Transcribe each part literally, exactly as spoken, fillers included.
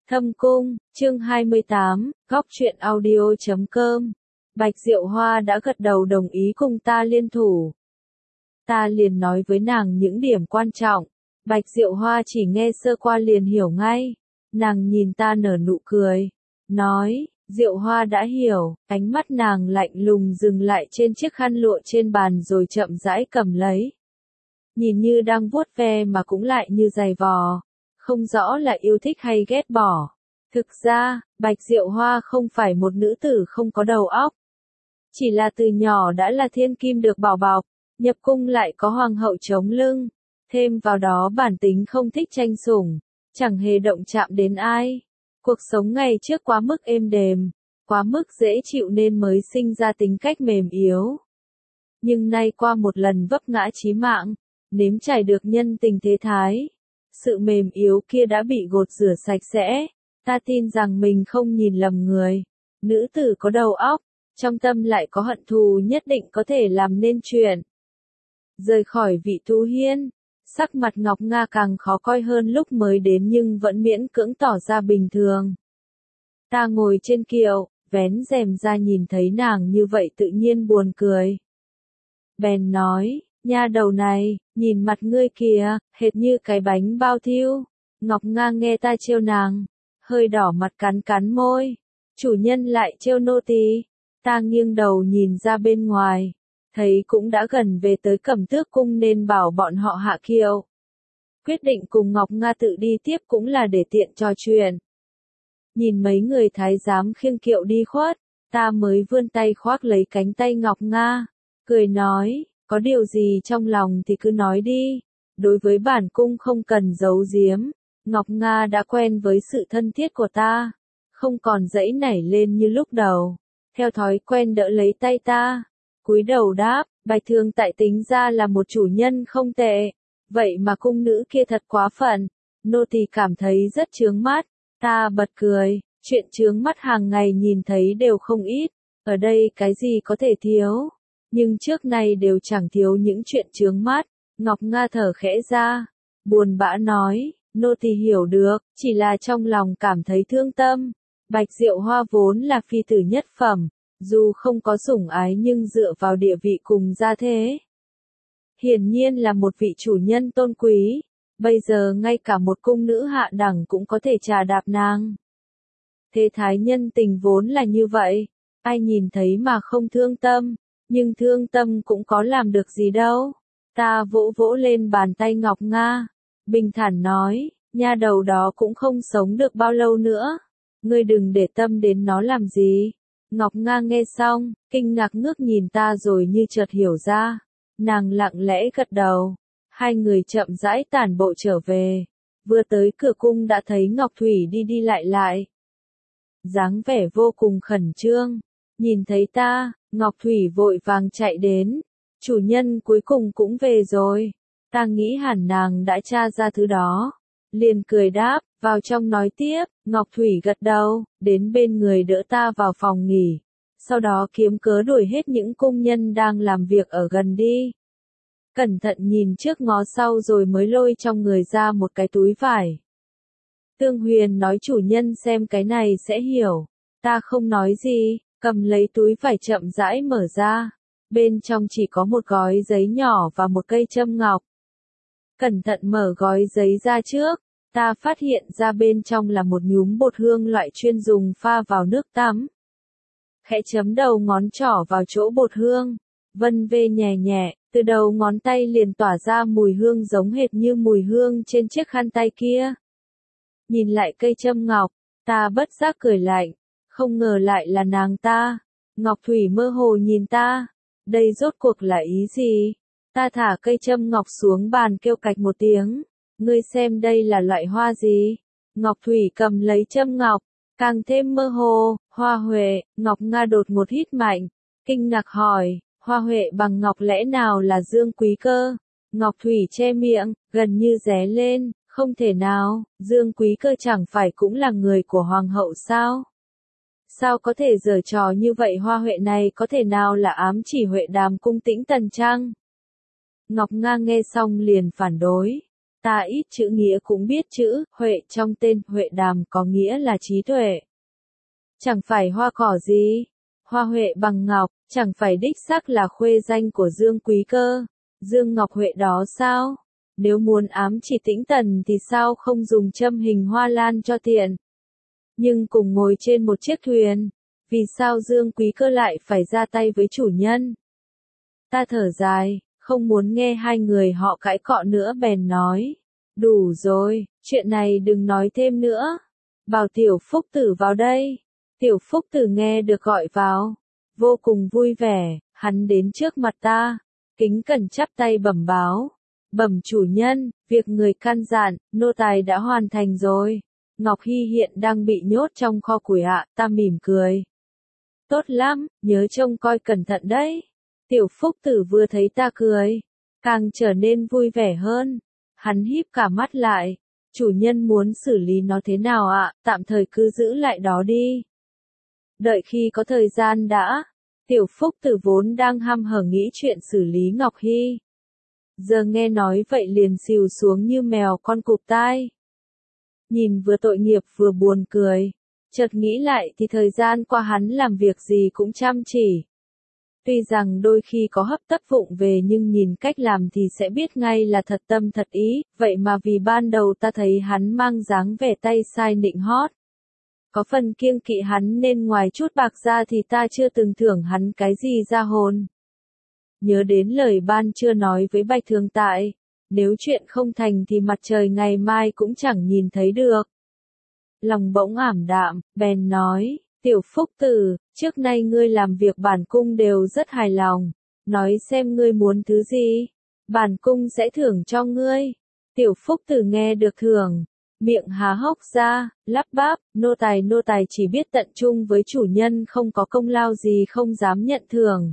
Thâm Cung, chương hai mươi tám, góc truyện audio chấm com. Bạch Diệu Hoa đã gật đầu đồng ý cùng ta liên thủ. Ta liền nói với nàng những điểm quan trọng. Bạch Diệu Hoa chỉ nghe sơ qua liền hiểu ngay. Nàng nhìn ta nở nụ cười. Nói, Diệu Hoa đã hiểu, ánh mắt nàng lạnh lùng dừng lại trên chiếc khăn lụa trên bàn rồi chậm rãi cầm lấy. Nhìn như đang vuốt ve mà cũng lại như giày vò. Không rõ là yêu thích hay ghét bỏ. Thực ra, Bạch Diệu Hoa không phải một nữ tử không có đầu óc. Chỉ là từ nhỏ đã là thiên kim được bảo bọc, nhập cung lại có hoàng hậu chống lưng. Thêm vào đó bản tính không thích tranh sủng, chẳng hề động chạm đến ai. Cuộc sống ngày trước quá mức êm đềm, quá mức dễ chịu nên mới sinh ra tính cách mềm yếu. Nhưng nay qua một lần vấp ngã chí mạng, nếm trải được nhân tình thế thái. Sự mềm yếu kia đã bị gột rửa sạch sẽ, ta tin rằng mình không nhìn lầm người. Nữ tử có đầu óc, trong tâm lại có hận thù nhất định có thể làm nên chuyện. Rời khỏi vị Tú Hiên, sắc mặt Ngọc Nga càng khó coi hơn lúc mới đến nhưng vẫn miễn cưỡng tỏ ra bình thường. Ta ngồi trên kiệu, vén rèm ra nhìn thấy nàng như vậy tự nhiên buồn cười. Bèn nói, nha đầu này, nhìn mặt ngươi kìa, hệt như cái bánh bao thiêu. Ngọc Nga nghe ta trêu nàng, hơi đỏ mặt cắn cắn môi. Chủ nhân lại trêu nô tỳ. Ta nghiêng đầu nhìn ra bên ngoài, thấy cũng đã gần về tới Cẩm Tước cung nên bảo bọn họ hạ kiệu. Quyết định cùng Ngọc Nga tự đi tiếp cũng là để tiện trò chuyện. Nhìn mấy người thái giám khiêng kiệu đi khuất, ta mới vươn tay khoác lấy cánh tay Ngọc Nga, cười nói, có điều gì trong lòng thì cứ nói đi. Đối với bản cung không cần giấu giếm, Ngọc Nga đã quen với sự thân thiết của ta, không còn dãy nảy lên như lúc đầu. Theo thói quen đỡ lấy tay ta, cúi đầu đáp, Bạch Thường tại tính ra là một chủ nhân không tệ, vậy mà cung nữ kia thật quá phận, nô tỳ cảm thấy rất chướng mắt. Ta bật cười, chuyện chướng mắt hàng ngày nhìn thấy đều không ít, ở đây cái gì có thể thiếu, nhưng trước nay đều chẳng thiếu những chuyện chướng mắt. Ngọc Nga thở khẽ ra, buồn bã nói, nô tỳ hiểu được, chỉ là trong lòng cảm thấy thương tâm. Bạch Diệu Hoa vốn là phi tử nhất phẩm, dù không có sủng ái nhưng dựa vào địa vị cùng gia thế, hiển nhiên là một vị chủ nhân tôn quý, bây giờ ngay cả một cung nữ hạ đẳng cũng có thể trà đạp nàng. Thế thái nhân tình vốn là như vậy, ai nhìn thấy mà không thương tâm, nhưng thương tâm cũng có làm được gì đâu. Ta vỗ vỗ lên bàn tay Ngọc Nga, bình thản nói, nha đầu đó cũng không sống được bao lâu nữa. Ngươi đừng để tâm đến nó làm gì. Ngọc Nga nghe xong, kinh ngạc ngước nhìn ta rồi như chợt hiểu ra. Nàng lặng lẽ gật đầu. Hai người chậm rãi tản bộ trở về. Vừa tới cửa cung đã thấy Ngọc Thủy đi đi lại lại. Dáng vẻ vô cùng khẩn trương. Nhìn thấy ta, Ngọc Thủy vội vàng chạy đến. Chủ nhân cuối cùng cũng về rồi. Ta nghĩ hẳn nàng đã tra ra thứ đó. Liền cười đáp, vào trong nói tiếp. Ngọc Thủy gật đầu, đến bên người đỡ ta vào phòng nghỉ. Sau đó kiếm cớ đuổi hết những công nhân đang làm việc ở gần đi. Cẩn thận nhìn trước ngó sau rồi mới lôi trong người ra một cái túi vải. Tương Huyền nói chủ nhân xem cái này sẽ hiểu. Ta không nói gì, cầm lấy túi vải chậm rãi mở ra. Bên trong chỉ có một gói giấy nhỏ và một cây châm ngọc. Cẩn thận mở gói giấy ra trước. Ta phát hiện ra bên trong là một nhúm bột hương loại chuyên dùng pha vào nước tắm. Khẽ chấm đầu ngón trỏ vào chỗ bột hương, vân vê nhẹ nhẹ, từ đầu ngón tay liền tỏa ra mùi hương giống hệt như mùi hương trên chiếc khăn tay kia. Nhìn lại cây châm ngọc, ta bất giác cười lạnh, không ngờ lại là nàng ta. Ngọc Thủy mơ hồ nhìn ta, đây rốt cuộc là ý gì? Ta thả cây châm ngọc xuống bàn kêu cạch một tiếng. Ngươi xem đây là loại hoa gì? Ngọc Thủy cầm lấy châm ngọc, càng thêm mơ hồ, hoa huệ. Ngọc Nga đột một hít mạnh, kinh ngạc hỏi, hoa huệ bằng ngọc lẽ nào là dương quý cơ? Ngọc Thủy che miệng, gần như ré lên, không thể nào, dương quý cơ chẳng phải cũng là người của hoàng hậu sao? Sao có thể giở trò như vậy? Hoa huệ này có thể nào là ám chỉ Huệ Đàm cung Tĩnh Tần chăng? Ngọc Nga nghe xong liền phản đối. Ta ít chữ nghĩa cũng biết chữ, Huệ trong tên Huệ Đàm có nghĩa là trí tuệ. Chẳng phải hoa cỏ gì, hoa huệ bằng ngọc, chẳng phải đích xác là khuê danh của Dương Quý Cơ, Dương Ngọc Huệ đó sao? Nếu muốn ám chỉ Tĩnh Tần thì sao không dùng châm hình hoa lan cho tiện? Nhưng cùng ngồi trên một chiếc thuyền, vì sao Dương Quý Cơ lại phải ra tay với chủ nhân? Ta thở dài, không muốn nghe hai người họ cãi cọ nữa bèn nói. Đủ rồi, chuyện này đừng nói thêm nữa. Bảo Tiểu Phúc Tử vào đây. Tiểu Phúc Tử nghe được gọi vào, vô cùng vui vẻ, hắn đến trước mặt ta, kính cẩn chắp tay bẩm báo. Bẩm chủ nhân, việc người căn dặn, nô tài đã hoàn thành rồi. Ngọc Hy hiện đang bị nhốt trong kho củi ạ, ta mỉm cười. Tốt lắm, nhớ trông coi cẩn thận đấy. Tiểu Phúc Tử vừa thấy ta cười, càng trở nên vui vẻ hơn. Hắn híp cả mắt lại. Chủ nhân muốn xử lý nó thế nào ạ, tạm thời cứ giữ lại đó đi. Đợi khi có thời gian đã. Tiểu Phúc Tử vốn đang hăm hở nghĩ chuyện xử lý Ngọc Hy. Giờ nghe nói vậy liền xìu xuống như mèo con cụp tai. Nhìn vừa tội nghiệp vừa buồn cười. Chợt nghĩ lại thì thời gian qua hắn làm việc gì cũng chăm chỉ. Tuy rằng đôi khi có hấp tấp vụng về nhưng nhìn cách làm thì sẽ biết ngay là thật tâm thật ý, vậy mà vì ban đầu ta thấy hắn mang dáng vẻ tay sai nịnh hót. Có phần kiêng kỵ hắn nên ngoài chút bạc ra thì ta chưa từng thưởng hắn cái gì ra hồn. Nhớ đến lời ban chưa nói với Bạch Thường Tại, nếu chuyện không thành thì mặt trời ngày mai cũng chẳng nhìn thấy được. Lòng bỗng ảm đạm, bèn nói, Tiểu Phúc Tử, trước nay ngươi làm việc bản cung đều rất hài lòng, nói xem ngươi muốn thứ gì, bản cung sẽ thưởng cho ngươi. Tiểu Phúc Tử nghe được thưởng, miệng há hốc ra, lắp bắp, nô tài nô tài chỉ biết tận trung với chủ nhân không có công lao gì không dám nhận thưởng.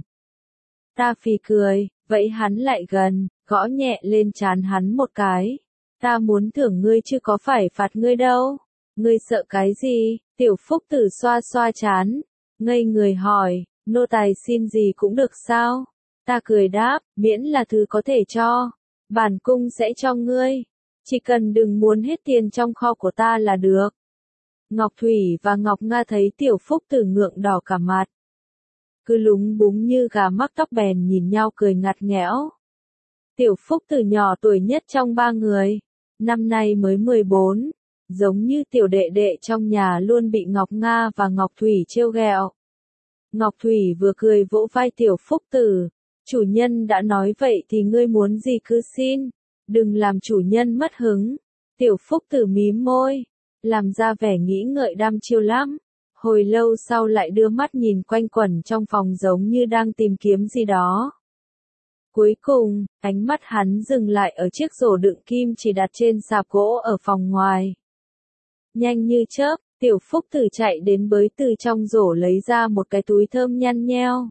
Ta phì cười, vậy hắn lại gần, gõ nhẹ lên trán hắn một cái. Ta muốn thưởng ngươi chứ có phải phạt ngươi đâu. Ngươi sợ cái gì? Tiểu Phúc Tử xoa xoa trán, ngây người hỏi, nô tài xin gì cũng được sao? Ta cười đáp, miễn là thứ có thể cho, bản cung sẽ cho ngươi. Chỉ cần đừng muốn hết tiền trong kho của ta là được. Ngọc Thủy và Ngọc Nga thấy Tiểu Phúc Tử ngượng đỏ cả mặt. Cứ lúng búng như gà mắc tóc bèn nhìn nhau cười ngặt nghẽo. Tiểu Phúc Tử nhỏ tuổi nhất trong ba người, năm nay mới mười bốn, giống như tiểu đệ đệ trong nhà luôn bị Ngọc Nga và Ngọc Thủy trêu ghẹo. Ngọc Thủy vừa cười vỗ vai Tiểu Phúc Tử, chủ nhân đã nói vậy thì ngươi muốn gì cứ xin, đừng làm chủ nhân mất hứng. Tiểu Phúc Tử mím môi, làm ra vẻ nghĩ ngợi đăm chiêu lắm. Hồi lâu sau lại đưa mắt nhìn quanh quẩn trong phòng giống như đang tìm kiếm gì đó. Cuối cùng, ánh mắt hắn dừng lại ở chiếc rổ đựng kim chỉ đặt trên sạp gỗ ở phòng ngoài. Nhanh như chớp, Tiểu Phúc Tử chạy đến bới từ trong rổ lấy ra một cái túi thơm nhăn nheo.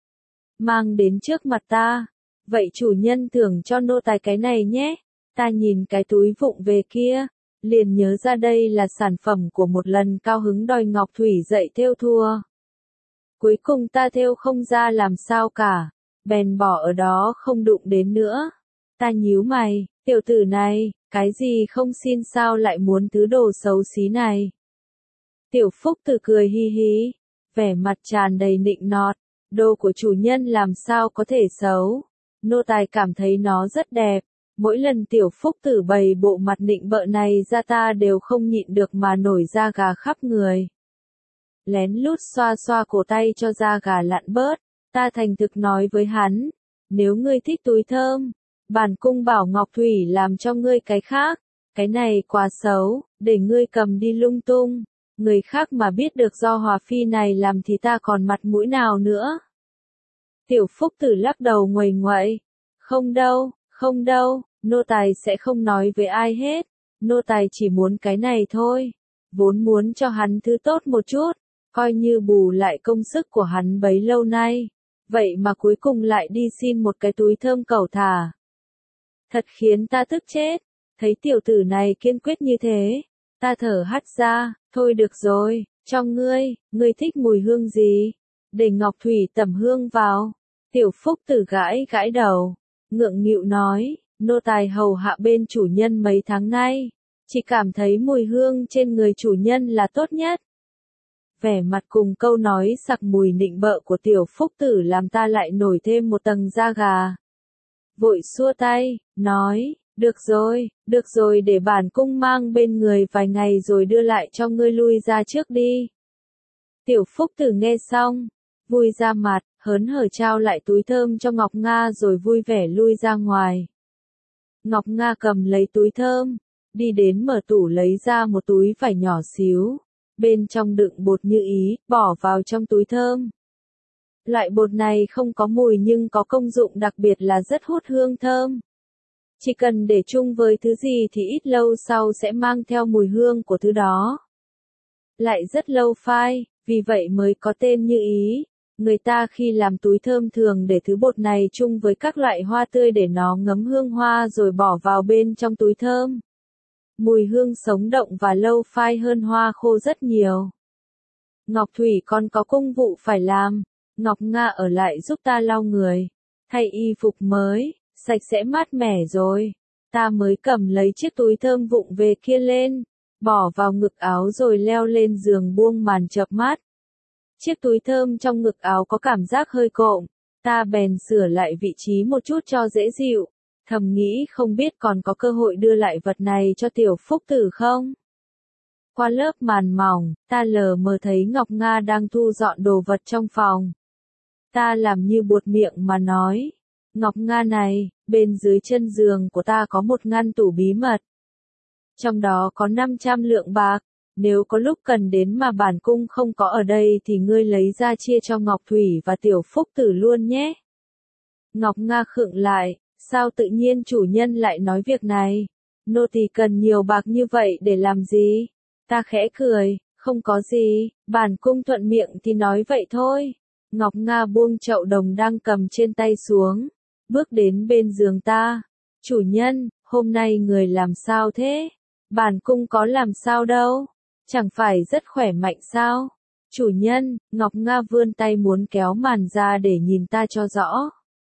Mang đến trước mặt ta. Vậy chủ nhân thưởng cho nô tài cái này nhé. Ta nhìn cái túi vụng về kia, liền nhớ ra đây là sản phẩm của một lần cao hứng đòi Ngọc Thủy dạy thêu thùa. Cuối cùng ta thêu không ra làm sao cả, bèn bỏ ở đó không đụng đến nữa. Ta nhíu mày, tiểu tử này, cái gì không xin sao lại muốn thứ đồ xấu xí này. Tiểu Phúc Tử cười hi hí, vẻ mặt tràn đầy nịnh nọt, đồ của chủ nhân làm sao có thể xấu, nô tài cảm thấy nó rất đẹp. Mỗi lần Tiểu Phúc Tử bày bộ mặt nịnh bợ này ra ta đều không nhịn được mà nổi da gà khắp người. Lén lút xoa xoa cổ tay cho da gà lặn bớt, ta thành thực nói với hắn, nếu ngươi thích túi thơm, bản cung bảo Ngọc Thủy làm cho ngươi cái khác, cái này quá xấu, để ngươi cầm đi lung tung, người khác mà biết được do Hòa Phi này làm thì ta còn mặt mũi nào nữa. Tiểu Phúc Tử lắc đầu nguầy nguậy, không đâu, không đâu, nô tài sẽ không nói với ai hết, nô tài chỉ muốn cái này thôi, vốn muốn cho hắn thứ tốt một chút, coi như bù lại công sức của hắn bấy lâu nay, vậy mà cuối cùng lại đi xin một cái túi thơm cẩu thả. Thật khiến ta tức chết, thấy tiểu tử này kiên quyết như thế, ta thở hắt ra, thôi được rồi, cho ngươi, ngươi thích mùi hương gì, để Ngọc Thủy tẩm hương vào. Tiểu Phúc Tử gãi gãi đầu, ngượng nghịu nói, nô tài hầu hạ bên chủ nhân mấy tháng nay, chỉ cảm thấy mùi hương trên người chủ nhân là tốt nhất. Vẻ mặt cùng câu nói sặc mùi nịnh bợ của tiểu phúc tử làm ta lại nổi thêm một tầng da gà. Vội xua tay, nói, được rồi, được rồi để bản cung mang bên người vài ngày rồi đưa lại cho ngươi lui ra trước đi. Tiểu phúc tử nghe xong, vui ra mặt, hớn hở trao lại túi thơm cho Ngọc Nga rồi vui vẻ lui ra ngoài. Ngọc Nga cầm lấy túi thơm, đi đến mở tủ lấy ra một túi vải nhỏ xíu, bên trong đựng bột như ý, bỏ vào trong túi thơm. Loại bột này không có mùi nhưng có công dụng đặc biệt là rất hút hương thơm. Chỉ cần để chung với thứ gì thì ít lâu sau sẽ mang theo mùi hương của thứ đó. Lại rất lâu phai, vì vậy mới có tên như ý. Người ta khi làm túi thơm thường để thứ bột này chung với các loại hoa tươi để nó ngấm hương hoa rồi bỏ vào bên trong túi thơm. Mùi hương sống động và lâu phai hơn hoa khô rất nhiều. Ngọc Thủy còn có công vụ phải làm. Ngọc Nga ở lại giúp ta lau người, thay y phục mới, sạch sẽ mát mẻ rồi. Ta mới cầm lấy chiếc túi thơm vụng về kia lên, bỏ vào ngực áo rồi leo lên giường buông màn chợp mắt. Chiếc túi thơm trong ngực áo có cảm giác hơi cộm, ta bèn sửa lại vị trí một chút cho dễ dịu, thầm nghĩ không biết còn có cơ hội đưa lại vật này cho tiểu phúc tử không. Qua lớp màn mỏng, ta lờ mờ thấy Ngọc Nga đang thu dọn đồ vật trong phòng. Ta làm như buột miệng mà nói, Ngọc Nga này, bên dưới chân giường của ta có một ngăn tủ bí mật. Trong đó có năm trăm lượng bạc, nếu có lúc cần đến mà bản cung không có ở đây thì ngươi lấy ra chia cho Ngọc Thủy và tiểu phúc tử luôn nhé. Ngọc Nga khựng lại, sao tự nhiên chủ nhân lại nói việc này? Nô tỳ cần nhiều bạc như vậy để làm gì? Ta khẽ cười, không có gì, bản cung thuận miệng thì nói vậy thôi. Ngọc Nga buông chậu đồng đang cầm trên tay xuống, bước đến bên giường ta. Chủ nhân, hôm nay người làm sao thế? Bản cung có làm sao đâu, chẳng phải rất khỏe mạnh sao? Chủ nhân, Ngọc Nga vươn tay muốn kéo màn ra để nhìn ta cho rõ.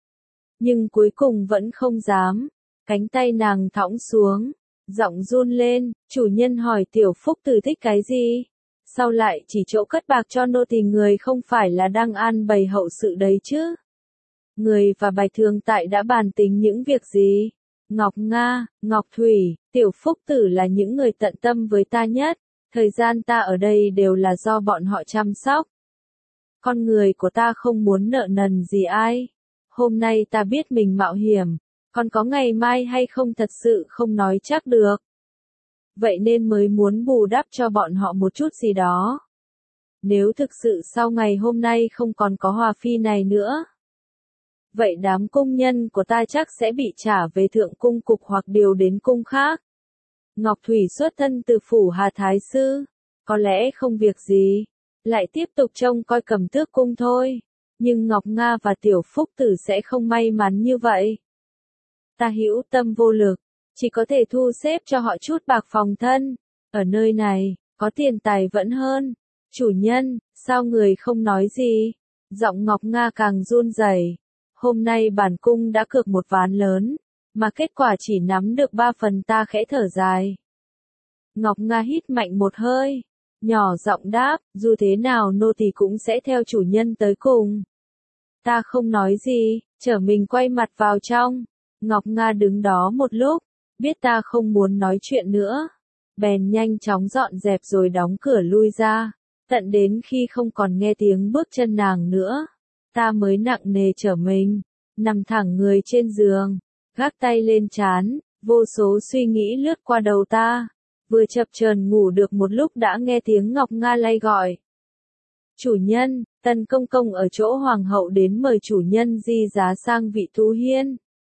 Nhưng cuối cùng vẫn không dám, cánh tay nàng thõng xuống, giọng run lên, chủ nhân hỏi tiểu phúc tử thích cái gì? Sao lại chỉ chỗ cất bạc cho nô tỳ, người không phải là đang an bày hậu sự đấy chứ? Người và Bạch Thường Tại đã bàn tính những việc gì? Ngọc Nga, Ngọc Thủy, tiểu phúc tử là những người tận tâm với ta nhất, thời gian ta ở đây đều là do bọn họ chăm sóc. Con người của ta không muốn nợ nần gì ai. Hôm nay ta biết mình mạo hiểm, còn có ngày mai hay không thật sự không nói chắc được. Vậy nên mới muốn bù đắp cho bọn họ một chút gì đó. Nếu thực sự sau ngày hôm nay không còn có Hòa Phi này nữa, vậy đám công nhân của ta chắc sẽ bị trả về thượng cung cục hoặc điều đến cung khác. Ngọc Thủy xuất thân từ phủ Hà Thái Sư, có lẽ không việc gì, lại tiếp tục trông coi Cẩm Tước cung thôi. Nhưng Ngọc Nga và tiểu phúc tử sẽ không may mắn như vậy. Ta hữu tâm vô lực, chỉ có thể thu xếp cho họ chút bạc phòng thân. Ở nơi này, có tiền tài vẫn hơn. Chủ nhân, sao người không nói gì? Giọng Ngọc Nga càng run rẩy. Hôm nay bản cung đã cược một ván lớn, mà kết quả chỉ nắm được ba phần, ta khẽ thở dài. Ngọc Nga hít mạnh một hơi, nhỏ giọng đáp, dù thế nào nô tỳ cũng sẽ theo chủ nhân tới cùng. Ta không nói gì, trở mình quay mặt vào trong. Ngọc Nga đứng đó một lúc, biết ta không muốn nói chuyện nữa, bèn nhanh chóng dọn dẹp rồi đóng cửa lui ra, tận đến khi không còn nghe tiếng bước chân nàng nữa, ta mới nặng nề trở mình, nằm thẳng người trên giường, gác tay lên trán, vô số suy nghĩ lướt qua đầu ta, vừa chập chờn ngủ được một lúc đã nghe tiếng Ngọc Nga lay gọi. Chủ nhân, Tần công công ở chỗ hoàng hậu đến mời chủ nhân di giá sang vị Tú Hiên.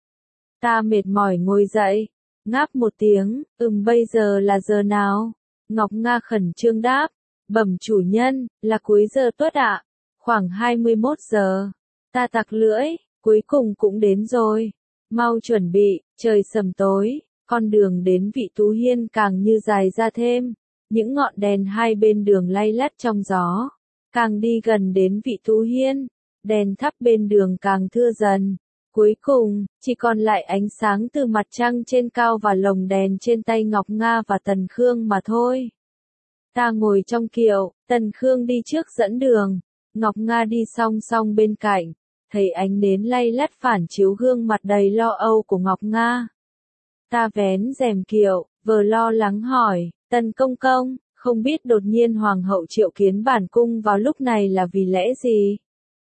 Ta mệt mỏi ngồi dậy, ngáp một tiếng, ừm bây giờ là giờ nào? Ngọc Nga khẩn trương đáp, bẩm chủ nhân, là cuối giờ tuất ạ, khoảng hai mươi mốt giờ. Ta tặc lưỡi, cuối cùng cũng đến rồi. Mau chuẩn bị, trời sầm tối, con đường đến vị Tú Hiên càng như dài ra thêm, những ngọn đèn hai bên đường lay lắt trong gió. Càng đi gần đến vị Tú Hiên, đèn thắp bên đường càng thưa dần. Cuối cùng, chỉ còn lại ánh sáng từ mặt trăng trên cao và lồng đèn trên tay Ngọc Nga và Tần Khương mà thôi. Ta ngồi trong kiệu, Tần Khương đi trước dẫn đường, Ngọc Nga đi song song bên cạnh, thấy ánh nến lay lắt phản chiếu gương mặt đầy lo âu của Ngọc Nga. Ta vén rèm kiệu, vừa lo lắng hỏi, Tần công công, không biết đột nhiên Hoàng hậu triệu kiến bản cung vào lúc này là vì lẽ gì?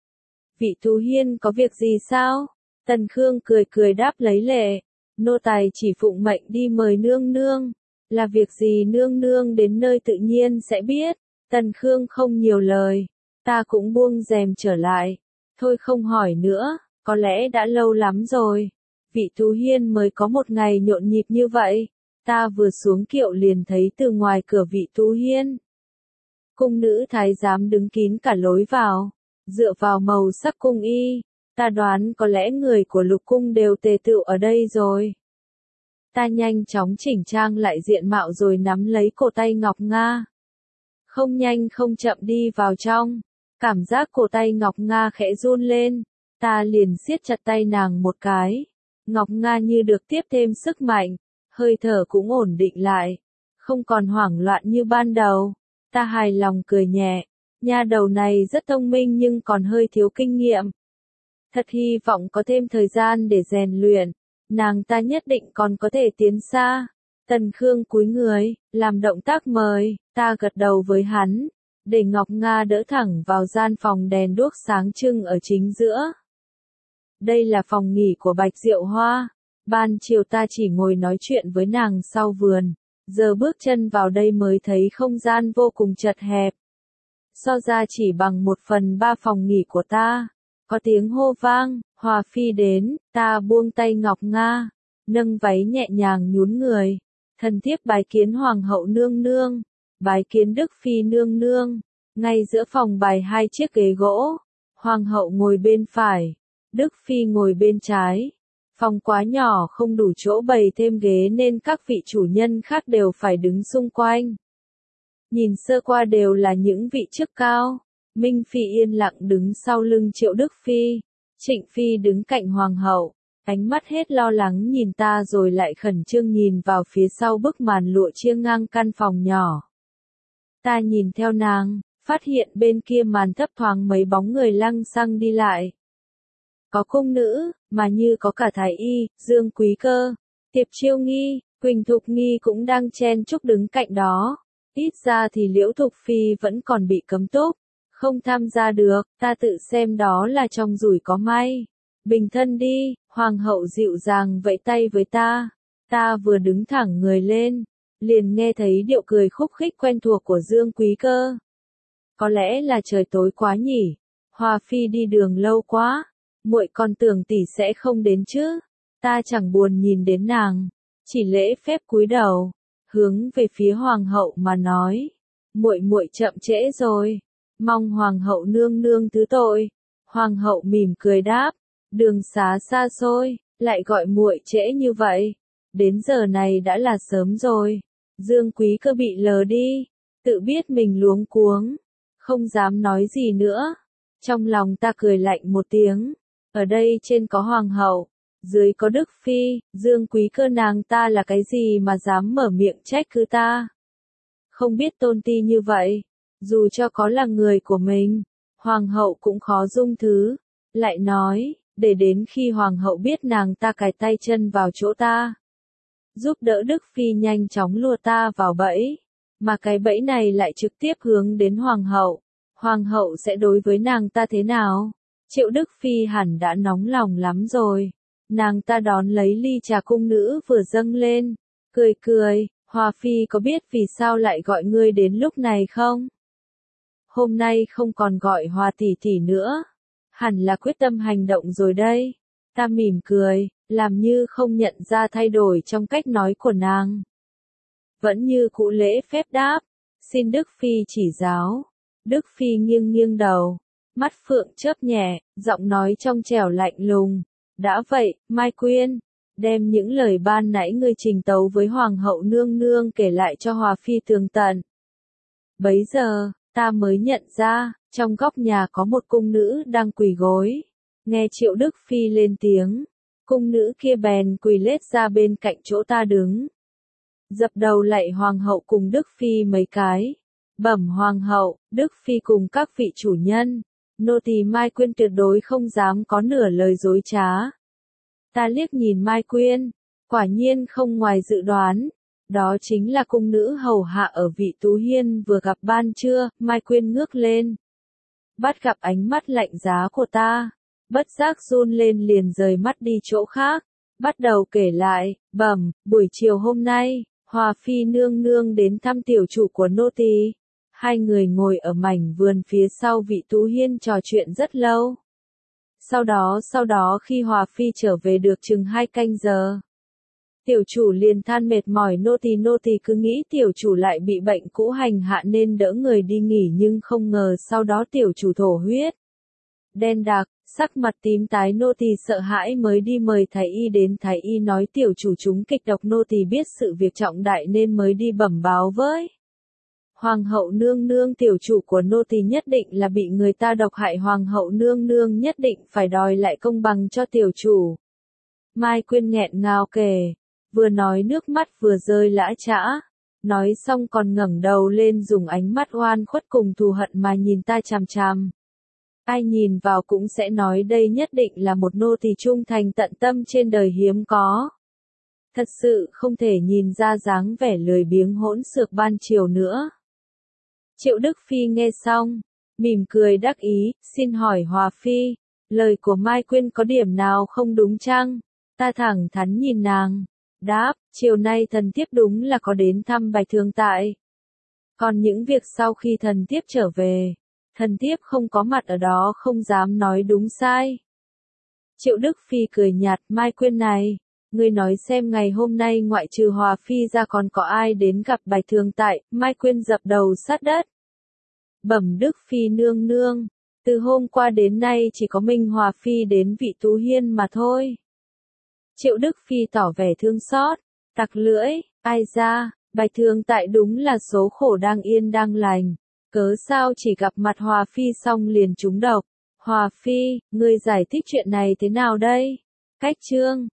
Vị Tú Hiên có việc gì sao? Tần Khương cười cười đáp lấy lệ, nô tài chỉ phụng mệnh đi mời nương nương, là việc gì nương nương đến nơi tự nhiên sẽ biết. Tần Khương không nhiều lời, ta cũng buông rèm trở lại, thôi không hỏi nữa, có lẽ đã lâu lắm rồi, vị Tú Hiên mới có một ngày nhộn nhịp như vậy. Ta vừa xuống kiệu liền thấy từ ngoài cửa vị Tú Hiên, cung nữ thái giám đứng kín cả lối vào, dựa vào màu sắc cung y, ta đoán có lẽ người của lục cung đều tề tựu ở đây rồi. Ta nhanh chóng chỉnh trang lại diện mạo rồi nắm lấy cổ tay Ngọc Nga. Không nhanh không chậm đi vào trong, cảm giác cổ tay Ngọc Nga khẽ run lên, ta liền siết chặt tay nàng một cái. Ngọc Nga như được tiếp thêm sức mạnh, hơi thở cũng ổn định lại, không còn hoảng loạn như ban đầu. Ta hài lòng cười nhẹ, nha đầu này rất thông minh nhưng còn hơi thiếu kinh nghiệm. Thật hy vọng có thêm thời gian để rèn luyện, nàng ta nhất định còn có thể tiến xa. Tần Khương cúi người, làm động tác mời, ta gật đầu với hắn, để Ngọc Nga đỡ thẳng vào gian phòng đèn đuốc sáng trưng ở chính giữa. Đây là phòng nghỉ của Bạch Diệu Hoa, ban chiều ta chỉ ngồi nói chuyện với nàng sau vườn, giờ bước chân vào đây mới thấy không gian vô cùng chật hẹp. So ra chỉ bằng một phần ba phòng nghỉ của ta. Có tiếng hô vang, Hòa Phi đến, ta buông tay Ngọc Nga, nâng váy nhẹ nhàng nhún người, thần thiếp bái kiến Hoàng hậu nương nương, bái kiến Đức Phi nương nương. Ngay giữa phòng bày hai chiếc ghế gỗ, Hoàng hậu ngồi bên phải, Đức Phi ngồi bên trái. Phòng quá nhỏ không đủ chỗ bày thêm ghế nên các vị chủ nhân khác đều phải đứng xung quanh. Nhìn sơ qua đều là những vị chức cao. Minh Phi yên lặng đứng sau lưng Triệu Đức Phi, Trịnh Phi đứng cạnh Hoàng hậu, ánh mắt hết lo lắng nhìn ta rồi lại khẩn trương nhìn vào phía sau bức màn lụa chia ngang căn phòng nhỏ. Ta nhìn theo nàng, phát hiện bên kia màn thấp thoáng mấy bóng người lăng xăng đi lại. Có cung nữ, mà như có cả Thái Y, Dương Quý Cơ, Tiệp Chiêu Nghi, Quỳnh Thục Nghi cũng đang chen chúc đứng cạnh đó. Ít ra thì Liễu Thục Phi vẫn còn bị cấm túc, không tham gia được, ta tự xem đó là trong rủi có may. Bình thân đi, Hoàng hậu dịu dàng vẫy tay với ta. Ta vừa đứng thẳng người lên, liền nghe thấy điệu cười khúc khích quen thuộc của Dương Quý Cơ. Có lẽ là trời tối quá nhỉ, Hòa Phi đi đường lâu quá, muội còn tưởng tỷ sẽ không đến chứ. Ta chẳng buồn nhìn đến nàng, chỉ lễ phép cúi đầu, hướng về phía Hoàng hậu mà nói, muội muội chậm trễ rồi, mong Hoàng hậu nương nương thứ tội. Hoàng hậu mỉm cười đáp, đường xá xa xôi, lại gọi muội trễ như vậy, đến giờ này đã là sớm rồi. Dương Quý Cơ bị lờ đi, tự biết mình luống cuống, không dám nói gì nữa. Trong lòng ta cười lạnh một tiếng, ở đây trên có Hoàng hậu, dưới có Đức Phi, Dương Quý Cơ nàng ta là cái gì mà dám mở miệng trách cứ ta. Không biết tôn ti như vậy, dù cho có là người của mình, Hoàng hậu cũng khó dung thứ. Lại nói, để đến khi Hoàng hậu biết nàng ta cài tay chân vào chỗ ta, giúp đỡ Đức Phi nhanh chóng lùa ta vào bẫy, mà cái bẫy này lại trực tiếp hướng đến Hoàng hậu. Hoàng hậu sẽ đối với nàng ta thế nào? Triệu Đức Phi hẳn đã nóng lòng lắm rồi. Nàng ta đón lấy ly trà cung nữ vừa dâng lên, cười cười, Hòa Phi có biết vì sao lại gọi ngươi đến lúc này không? Hôm nay không còn gọi Hòa tỷ tỷ nữa, hẳn là quyết tâm hành động rồi đây. Ta mỉm cười, làm như không nhận ra thay đổi trong cách nói của nàng. Vẫn như cũ lễ phép đáp, xin Đức Phi chỉ giáo. Đức Phi nghiêng nghiêng đầu, mắt phượng chớp nhẹ, giọng nói trong trẻo lạnh lùng. Đã vậy, Mai Quyên, đem những lời ban nãy ngươi trình tấu với Hoàng hậu nương nương kể lại cho Hòa Phi tường tận. Bấy giờ, ta mới nhận ra, trong góc nhà có một cung nữ đang quỳ gối. Nghe Triệu Đức Phi lên tiếng, cung nữ kia bèn quỳ lết ra bên cạnh chỗ ta đứng. Dập đầu lạy hoàng hậu cùng Đức Phi mấy cái. Bẩm hoàng hậu, Đức Phi cùng các vị chủ nhân, nô tỳ Mai Quyên tuyệt đối không dám có nửa lời dối trá. Ta liếc nhìn Mai Quyên, quả nhiên không ngoài dự đoán. Đó chính là cung nữ hầu hạ ở Vị Tú Hiên vừa gặp ban trưa. Mai Quyên ngước lên, bắt gặp ánh mắt lạnh giá của ta, bất giác run lên liền rời mắt đi chỗ khác, bắt đầu kể lại. Bẩm, buổi chiều hôm nay, Hòa Phi nương nương đến thăm tiểu chủ của nô tỳ. Hai người ngồi ở mảnh vườn phía sau Vị Tú Hiên trò chuyện rất lâu. Sau đó sau đó khi Hòa Phi trở về được chừng hai canh giờ, tiểu chủ liền than mệt mỏi. Nô tỳ nô tỳ cứ nghĩ tiểu chủ lại bị bệnh cũ hành hạ nên đỡ người đi nghỉ, nhưng không ngờ sau đó tiểu chủ thổ huyết đen đặc, sắc mặt tím tái. Nô tỳ sợ hãi mới đi mời thái y đến, thái y nói tiểu chủ trúng kịch độc. Nô tỳ biết sự việc trọng đại nên mới đi bẩm báo với hoàng hậu nương nương. Tiểu chủ của nô tỳ nhất định là bị người ta độc hại, hoàng hậu nương nương nhất định phải đòi lại công bằng cho tiểu chủ. Mai Quyên nghẹn ngào kể, vừa nói nước mắt vừa rơi lã chã, nói xong còn ngẩng đầu lên dùng ánh mắt oan khuất cùng thù hận mà nhìn ta chằm chằm. Ai nhìn vào cũng sẽ nói đây nhất định là một nô tỳ trung thành tận tâm trên đời hiếm có. Thật sự không thể nhìn ra dáng vẻ lười biếng hỗn xược ban chiều nữa. Triệu Đức Phi nghe xong, mỉm cười đắc ý, xin hỏi Hòa Phi, lời của Mai Quyên có điểm nào không đúng chăng? Ta thẳng thắn nhìn nàng, đáp, chiều nay thần thiếp đúng là có đến thăm Bạch Thường Tại. Còn những việc sau khi thần thiếp trở về, thần thiếp không có mặt ở đó không dám nói đúng sai. Triệu Đức Phi cười nhạt, Mai Quyên này, ngươi nói xem ngày hôm nay ngoại trừ Hòa Phi ra còn có ai đến gặp Bạch Thường Tại. Mai Quyên dập đầu sát đất. Bẩm Đức Phi nương nương, từ hôm qua đến nay chỉ có Minh Hòa Phi đến Vị Tú Hiên mà thôi. Triệu Đức Phi tỏ vẻ thương xót, tặc lưỡi, ai ra, Bạch Thường Tại đúng là số khổ đang yên đang lành, cớ sao chỉ gặp mặt Hòa Phi xong liền trúng độc. Hòa Phi, ngươi giải thích chuyện này thế nào đây? Cách chương